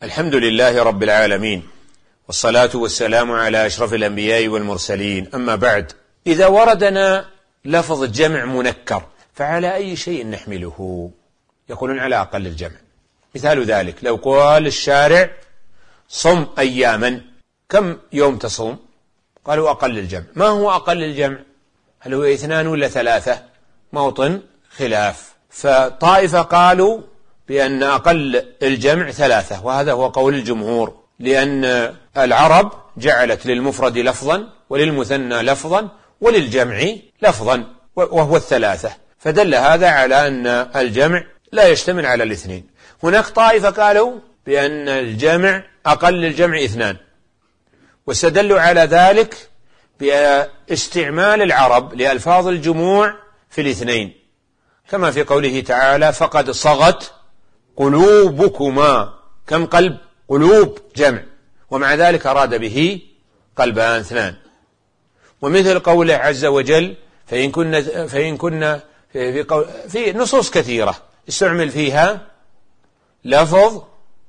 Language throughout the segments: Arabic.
الحمد لله رب العالمين، والصلاة والسلام على أشرف الأنبياء والمرسلين، أما بعد. إذا وردنا لفظ جمع منكر فعلى أي شيء نحمله؟ يقولون على أقل الجمع. مثال ذلك لو قال الشارع صم أياما، كم يوم تصوم؟ قالوا أقل الجمع. ما هو أقل الجمع؟ هل هو 2 ولا 3؟ موطن خلاف. فطائفة قالوا بأن أقل الجمع 3، وهذا هو قول الجمهور، لأن العرب جعلت للمفرد لفظا وللمثنى لفظا وللجمع لفظا وهو 3، فدل هذا على أن الجمع لا يشتمل على 2. هناك طائفة قالوا بأن الجمع أقل الجمع 2، واستدلوا على ذلك باستعمال العرب لألفاظ الجموع في 2، كما في قوله تعالى فقد صغت قلوبكما. كم قلب؟ قلوب جمع، ومع ذلك أراد به قلبان 2. ومثل قوله عز وجل فإن كنا في نصوص كثيرة استعمل فيها لفظ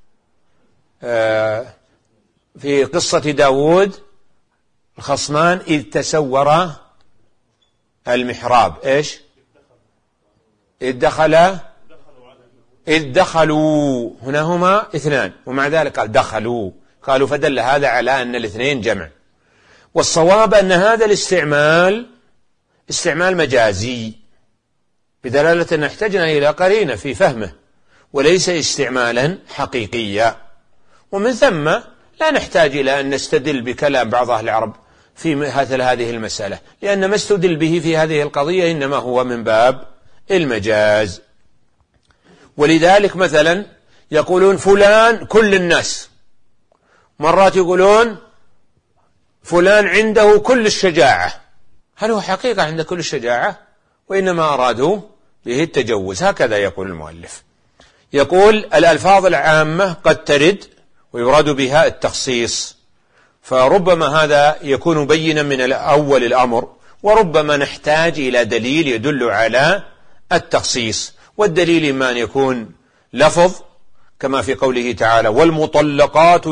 في قصة داود الخصمان إذ تسورا المحراب. إيش؟ إذ دخلوا، هنا هما 2 ومع ذلك قال دخلوا، قالوا فدل هذا على أن 2 جمع. والصواب أن هذا الاستعمال استعمال مجازي، بدلالة أن احتجنا إلى قرينة في فهمه، وليس استعمالا حقيقيا. ومن ثم لا نحتاج إلى أن نستدل بكلام بعض أهل العرب في مثل هذه المسألة، لأن ما استدل به في هذه القضية إنما هو من باب المجاز. ولذلك مثلا يقولون فلان كل الناس، مرات يقولون فلان عنده كل الشجاعة. هل هو حقيقة عنده كل الشجاعة؟ وإنما أرادوا به التجوز. هكذا يقول المؤلف. يقول الألفاظ العامة قد ترد ويراد بها التخصيص، فربما هذا يكون بينا من أول الأمر، وربما نحتاج إلى دليل يدل على التخصيص. والدليل إما أن يكون لفظ كما في قوله تعالى والمطلقات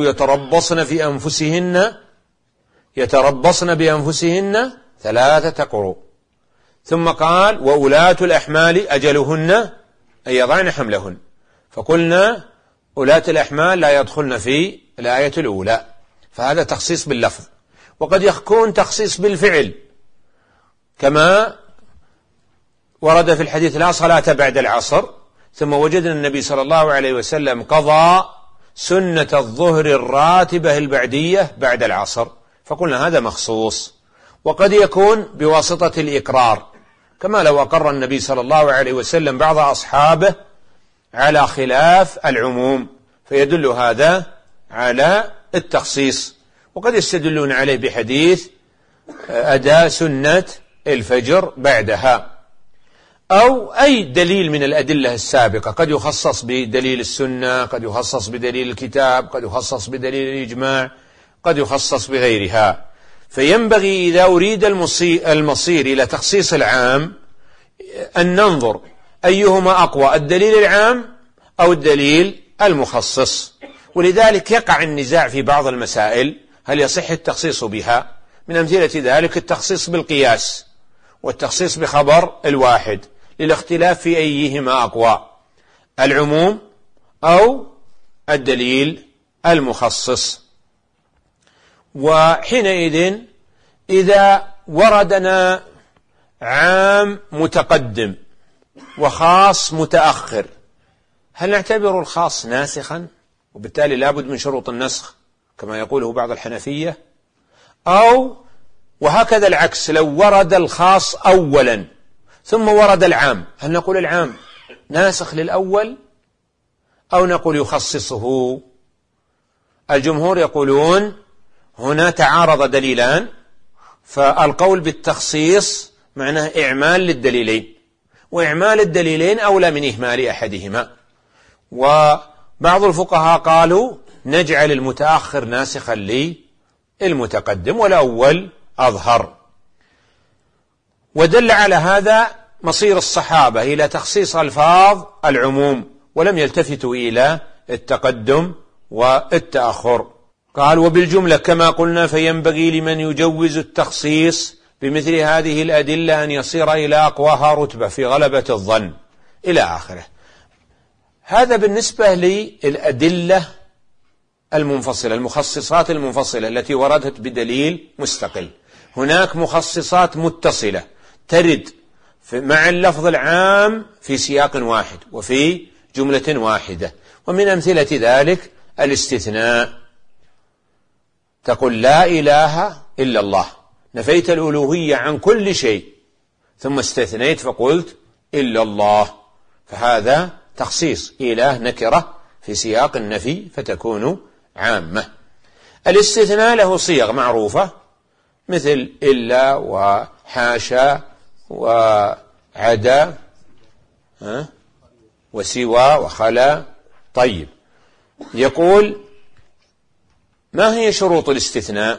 يتربصن بأنفسهن 3 قروء، ثم قال وأولاة الأحمال أجلهن أن يضعن حملهن، فقلنا أولاة الأحمال لا يدخلن في الآية الأولى، فهذا تخصيص باللفظ. وقد يكون تخصيص بالفعل، كما ورد في الحديث لا صلاة بعد العصر، ثم وجدنا النبي صلى الله عليه وسلم قضى سنة الظهر الراتبة البعدية بعد العصر، فقلنا هذا مخصوص. وقد يكون بواسطة الإقرار، كما لو أقر النبي صلى الله عليه وسلم بعض أصحابه على خلاف العموم، فيدل هذا على التخصيص. وقد يستدلون عليه بحديث أداء سنة الفجر بعدها، أو أي دليل من الأدلة السابقة. قد يخصص بدليل السنة، قد يخصص بدليل الكتاب، قد يخصص بدليل الإجماع، قد يخصص بغيرها. فينبغي إذا أريد المصير إلى تخصيص العام أن ننظر أيهما أقوى، الدليل العام أو الدليل المخصص. ولذلك يقع النزاع في بعض المسائل هل يصح التخصيص بها. من أمثلة ذلك التخصيص بالقياس والتخصيص بخبر الواحد، للاختلاف في أيهما أقوى، العموم أو الدليل المخصص. وحينئذ إذا وردنا عام متقدم وخاص متأخر، هل نعتبر الخاص ناسخا وبالتالي لابد من شروط النسخ كما يقوله بعض الحنفية؟ أو وهكذا العكس، لو ورد الخاص أولا ثم ورد العام، هل نقول العام ناسخ للأول أو نقول يخصصه؟ الجمهور يقولون هنا تعارض دليلان، فالقول بالتخصيص معناه إعمال للدليلين، وإعمال الدليلين أولى من إهمال أحدهما. وبعض الفقهاء قالوا نجعل المتأخر ناسخا للمتقدم والأول أظهر. ودل على هذا مصير الصحابة إلى تخصيص ألفاظ العموم، ولم يلتفتوا إلى التقدم والتأخر. قال وبالجملة كما قلنا فينبغي لمن يجوز التخصيص بمثل هذه الأدلة أن يصير إلى أقواها رتبة في غلبة الظن إلى آخره. هذا بالنسبة للأدلة المنفصلة، المخصصات المنفصلة التي وردت بدليل مستقل. هناك مخصصات متصلة ترد مع اللفظ العام في سياق واحد وفي جملة واحدة، ومن أمثلة ذلك الاستثناء. تقول لا إله إلا الله، نفيت الألوهية عن كل شيء ثم استثنيت فقلت إلا الله، فهذا تخصيص. إله نكرة في سياق النفي فتكون عامة. الاستثناء له صيغ معروفة مثل إلا وحاشا وعدا وسوى وخلا. طيب، يقول ما هي شروط الاستثناء؟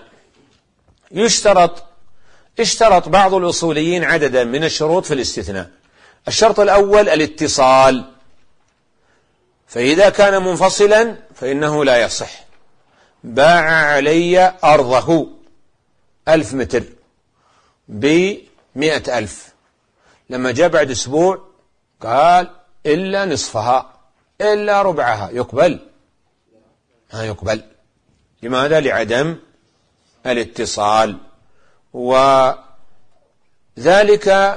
اشترط بعض الأصوليين عددا من الشروط في الاستثناء. الشرط الأول الاتصال، فإذا كان منفصلا فإنه لا يصح. باع علي أرضه 1000 متر ب100,000، لما جاء بعد أسبوع قال إلا نصفها إلا ربعها، يقبل؟ ما يقبل. لماذا؟ لعدم الاتصال. وذلك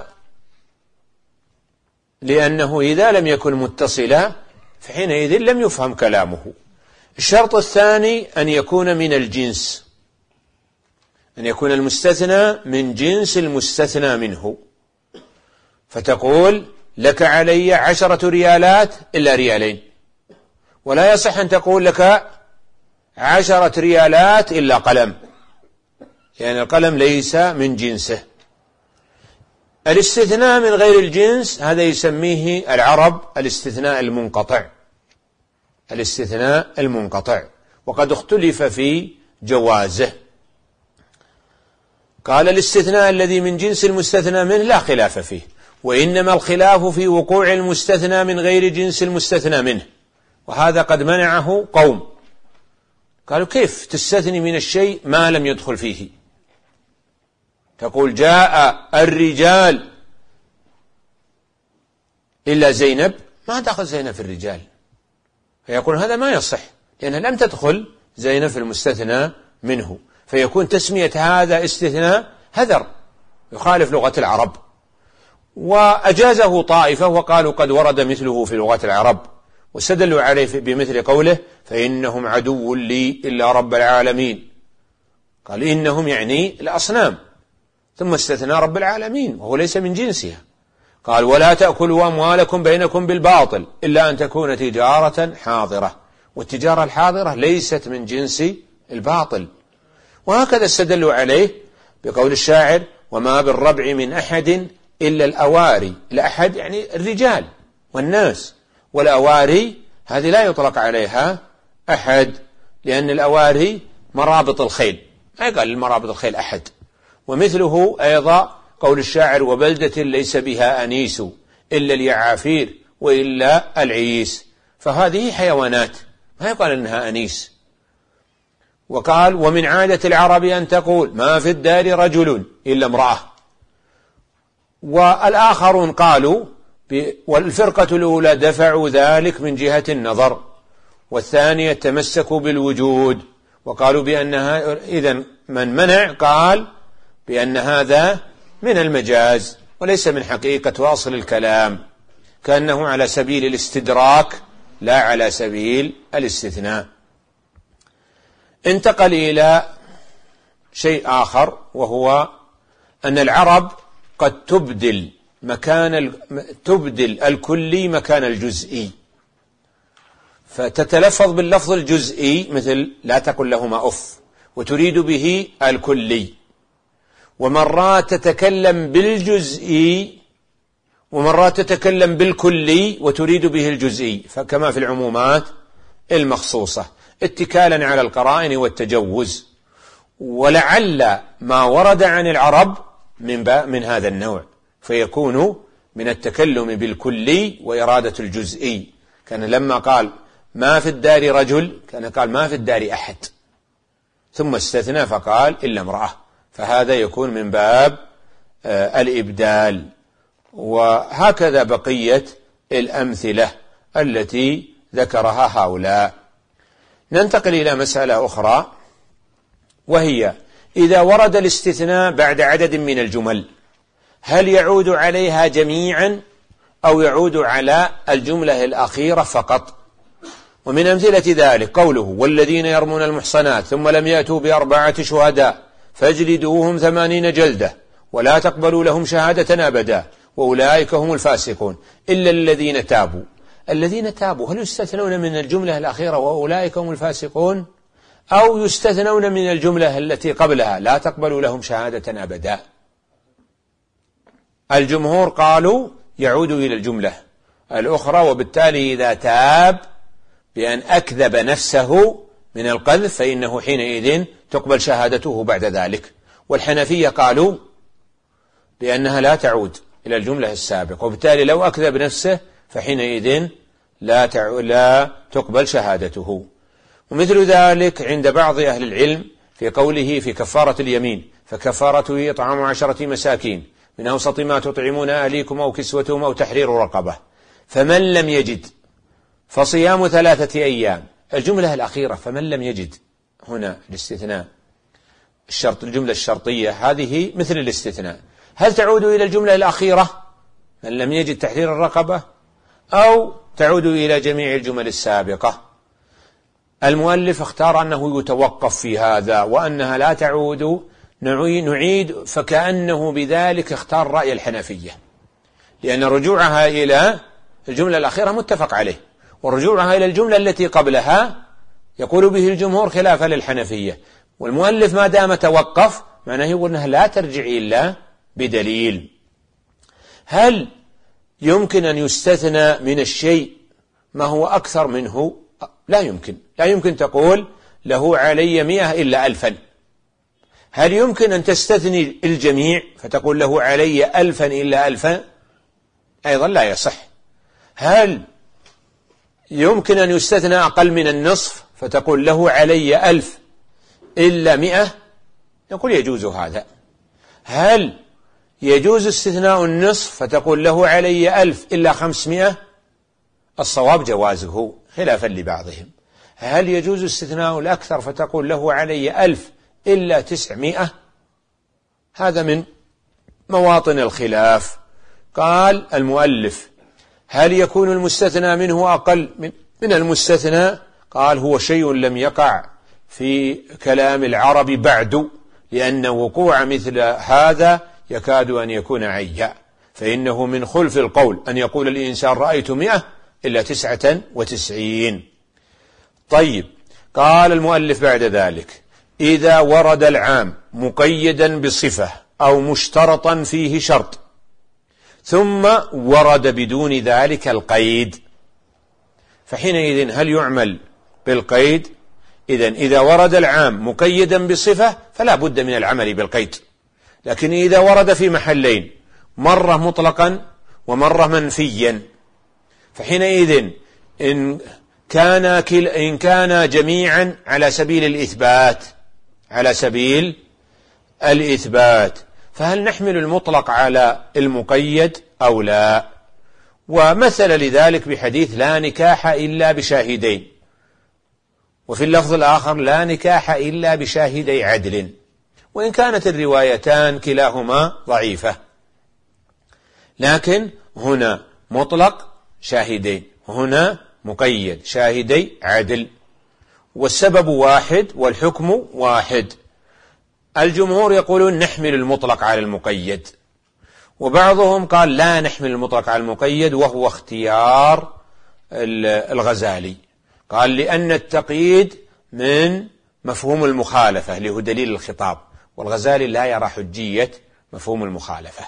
لأنه إذا لم يكن متصلا فحينئذ لم يفهم كلامه. الشرط الثاني أن يكون من الجنس، أن يكون المستثنى من جنس المستثنى منه. فتقول لك علي 10 ريالات إلا ريالين، ولا يصح أن تقول لك 10 ريالات إلا قلم، يعني القلم ليس من جنسه. الاستثناء من غير الجنس هذا يسميه العرب الاستثناء المنقطع، الاستثناء المنقطع، وقد اختلف في جوازه. قال الاستثناء الذي من جنس المستثنى منه لا خلاف فيه، وإنما الخلاف في وقوع المستثنى من غير جنس المستثنى منه، وهذا قد منعه قوم. قالوا كيف تستثني من الشيء ما لم يدخل فيه؟ تقول جاء الرجال إلا زينب، ما دخل زينب في الرجال، فيقول هذا ما يصح لأنها لم تدخل زينب في المستثنى منه، فيكون تسمية هذا استثناء هذر يخالف لغة العرب. وأجازه طائفة وقالوا قد ورد مثله في لغة العرب، واستدلوا عليه بمثل قوله فإنهم عدو لي إلا رب العالمين. قال إنهم يعني الأصنام، ثم استثنى رب العالمين وهو ليس من جنسها. قال ولا تأكلوا أموالكم بينكم بالباطل إلا أن تكون تجارة حاضرة، والتجارة الحاضرة ليست من جنس الباطل. وهكذا استدلوا عليه بقول الشاعر وما بالربع من أحد إلا الأواري. الأحد يعني الرجال والناس، والأواري هذه لا يطلق عليها أحد، لأن الأواري مرابط الخيل، ما يقال المرابط الخيل أحد. ومثله أيضا قول الشاعر وبلدة ليس بها أنيس إلا اليعافير وإلا العيس، فهذه حيوانات ما يقال أنها أنيس. وقال ومن عادة العرب أن تقول ما في الدار رجل إلا امرأة. والآخرون قالوا والفرقة الأولى دفعوا ذلك من جهة النظر، والثانية تمسكوا بالوجود وقالوا بأنها إذن من منع قال بأن هذا من المجاز وليس من حقيقة واصل الكلام، كأنه على سبيل الاستدراك لا على سبيل الاستثناء. انتقل إلى شيء آخر، وهو أن العرب قد تبدل الكلي مكان الجزئي، فتتلفظ باللفظ الجزئي مثل لا تقل لهما أف وتريد به الكلي، ومرات تتكلم بالجزئي ومرات تتكلم بالكلي وتريد به الجزئي، فكما في العمومات المخصوصة اتكالا على القرائن والتجوز. ولعل ما ورد عن العرب من هذا النوع، فيكون من التكلم بالكلي وإرادة الجزئي. كان لما قال ما في الدار رجل، كان قال ما في الدار أحد، ثم استثنى فقال إلا امرأة، فهذا يكون من باب الإبدال. وهكذا بقية الأمثلة التي ذكرها هؤلاء. ننتقل إلى مسألة أخرى، وهي إذا ورد الاستثناء بعد عدد من الجمل هل يعود عليها جميعا أو يعود على الجملة الأخيرة فقط؟ ومن أمثلة ذلك قوله والذين يرمون المحصنات ثم لم يأتوا بأربعة شهداء فاجلدوهم 80 جلدة ولا تقبلوا لهم شهادة أبدا وأولئك هم الفاسقون إلا الذين تابوا. الذين تابوا هل يستثنون من الجملة الأخيرة وأولئك هم الفاسقون، أو يستثنون من الجملة التي قبلها لا تقبلوا لهم شهادة أبدا؟ الجمهور قالوا يعود إلى الجملة الأخرى، وبالتالي إذا تاب بأن أكذب نفسه من القذف فإنه حينئذ تقبل شهادته بعد ذلك. والحنفية قالوا بأنها لا تعود إلى الجملة السابقة، وبالتالي لو أكذب نفسه فحينئذ لا تقبل شهادته. ومثل ذلك عند بعض أهل العلم في قوله في كفارة اليمين فكفارته إطعام 10 مساكين من أوسط ما تطعمون أهليكم أو كسوتهم أو تحرير رقبة، فمن لم يجد فصيام 3 أيام. الجملة الأخيرة فمن لم يجد هنا الاستثناء الشرط، الجملة الشرطية هذه مثل الاستثناء، هل تعود إلى الجملة الأخيرة من لم يجد تحرير الرقبة أو تعود إلى جميع الجمل السابقة؟ المؤلف اختار أنه يتوقف في هذا وأنها لا تعود، نعيد، فكأنه بذلك اختار رأي الحنفية، لأن رجوعها إلى الجملة الأخيرة متفق عليه، ورجوعها إلى الجملة التي قبلها يقول به الجمهور خلافا للحنفية. والمؤلف ما دام توقف معناه يقول أنها لا ترجع إلا بدليل. هل يمكن أن يستثنى من الشيء ما هو أكثر منه؟ لا يمكن. لا يمكن تقول له علي 100 إلا 1000. هل يمكن أن تستثني الجميع فتقول له علي 1000 إلا 1000؟ أيضا لا يصح. هل يمكن أن يستثنى أقل من النصف فتقول له علي 1000 إلا 100؟ نقول يجوز هذا. هل يجوز استثناء النصف فتقول له علي 1000 إلا 500؟ الصواب جوازه خلافا لبعضهم. هل يجوز استثناء الأكثر فتقول له علي 1000 إلا 900؟ هذا من مواطن الخلاف. قال المؤلف هل يكون المستثنى منه أقل من المستثنى؟ قال هو شيء لم يقع في كلام العرب بعد، لأن وقوع مثل هذا يكاد أن يكون عيا، فإنه من خلف القول أن يقول الإنسان رأيت 100 إلا 99. طيب، قال المؤلف بعد ذلك إذا ورد العام مقيدا بصفة أو مشترطا فيه شرط ثم ورد بدون ذلك القيد، فحينئذ هل يعمل بالقيد؟ إذا ورد العام مقيدا بصفة فلا بد من العمل بالقيد، لكن إذا ورد في محلين مرة مطلقا ومرة منفيا فحينئذ إن كان جميعا على سبيل الإثبات فهل نحمل المطلق على المقيد أو لا؟ ومثل لذلك بحديث لا نكاح إلا بشاهدين، وفي اللفظ الآخر لا نكاح إلا بشاهدي عدل، وإن كانت الروايتان كلاهما ضعيفة، لكن هنا مطلق شاهدين وهنا مقيد شاهدي عدل، والسبب واحد والحكم واحد. الجمهور يقولون نحمل المطلق على المقيد، وبعضهم قال لا نحمل المطلق على المقيد، وهو اختيار الغزالي، قال لأن التقييد من مفهوم المخالفة اللي هو دليل الخطاب، والغزالي لا يرى حجية مفهوم المخالفة.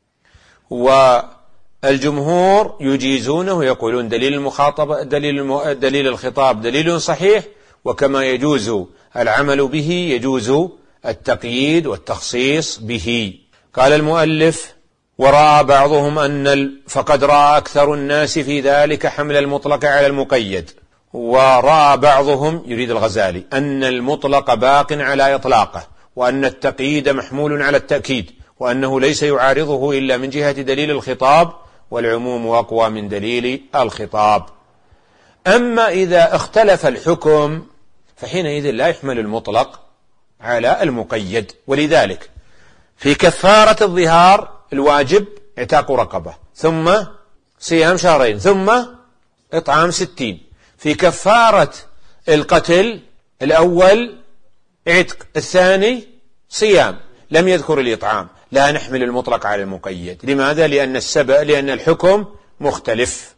والجمهور يجيزونه، يقولون دليل المخاطبة دليل الخطاب دليل صحيح، وكما يجوز العمل به يجوز التقييد والتخصيص به. قال المؤلف ورأى بعضهم فقد رأى أكثر الناس في ذلك حمل المطلق على المقيد، ورأى بعضهم يريد الغزالي أن المطلق باق على إطلاقه، وأن التقييد محمول على التأكيد، وأنه ليس يعارضه إلا من جهة دليل الخطاب، والعموم أقوى من دليل الخطاب. أما إذا اختلف الحكم فحينئذ لا يحمل المطلق على المقيد. ولذلك في كفارة الظهار الواجب اعتاق رقبة، ثم صيام شهرين، ثم إطعام 60. في كفارة القتل الأول عتق، الثاني صيام، لم يذكر الإطعام. لا نحمل المطلق على المقيد. لماذا؟ لأن الحكم مختلف.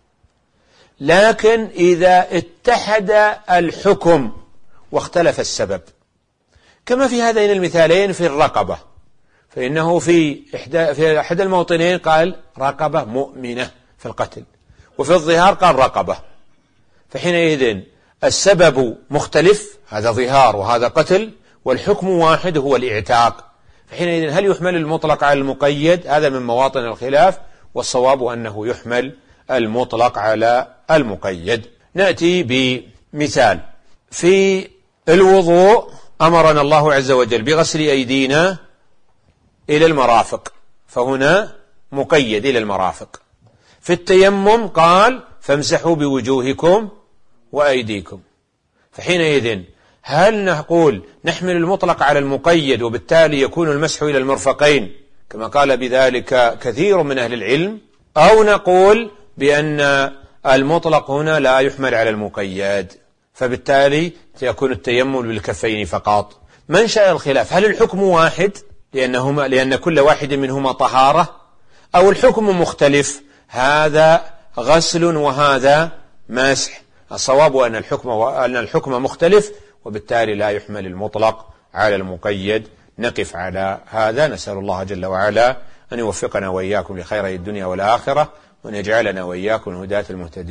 لكن إذا اتحد الحكم واختلف السبب، كما في هذين المثالين في الرقبة، فإنه في أحد الموطنين قال رقبة مؤمنة في القتل، وفي الظهار قال رقبة، فحينئذ السبب مختلف، هذا ظهار وهذا قتل، والحكم واحد هو الإعتاق. فحينئذ هل يحمل المطلق على المقيد؟ هذا من مواطن الخلاف، والصواب أنه يحمل المطلق على المقيد. نأتي بمثال. في الوضوء أمرنا الله عز وجل بغسل أيدينا إلى المرافق، فهنا مقيد إلى المرافق. في التيمم قال فامسحوا بوجوهكم وأيديكم. فحينئذ هل نقول نحمل المطلق على المقيد وبالتالي يكون المسح إلى المرفقين كما قال بذلك كثير من أهل العلم، أو نقول بأن المطلق هنا لا يحمل على المقيد، فبالتالي سيكون التيمم بالكفين فقط؟ منشأ الخلاف هل الحكم واحد لأن كل واحد منهما طهارة، أو الحكم مختلف، هذا غسل وهذا مسح؟ الصواب أن الحكم مختلف، وبالتالي لا يحمل المطلق على المقيد. نقف على هذا. نسأل الله جل وعلا أن يوفقنا وإياكم لخير الدنيا والآخرة، وأن يجعلنا وإياكم هداة المهتدين.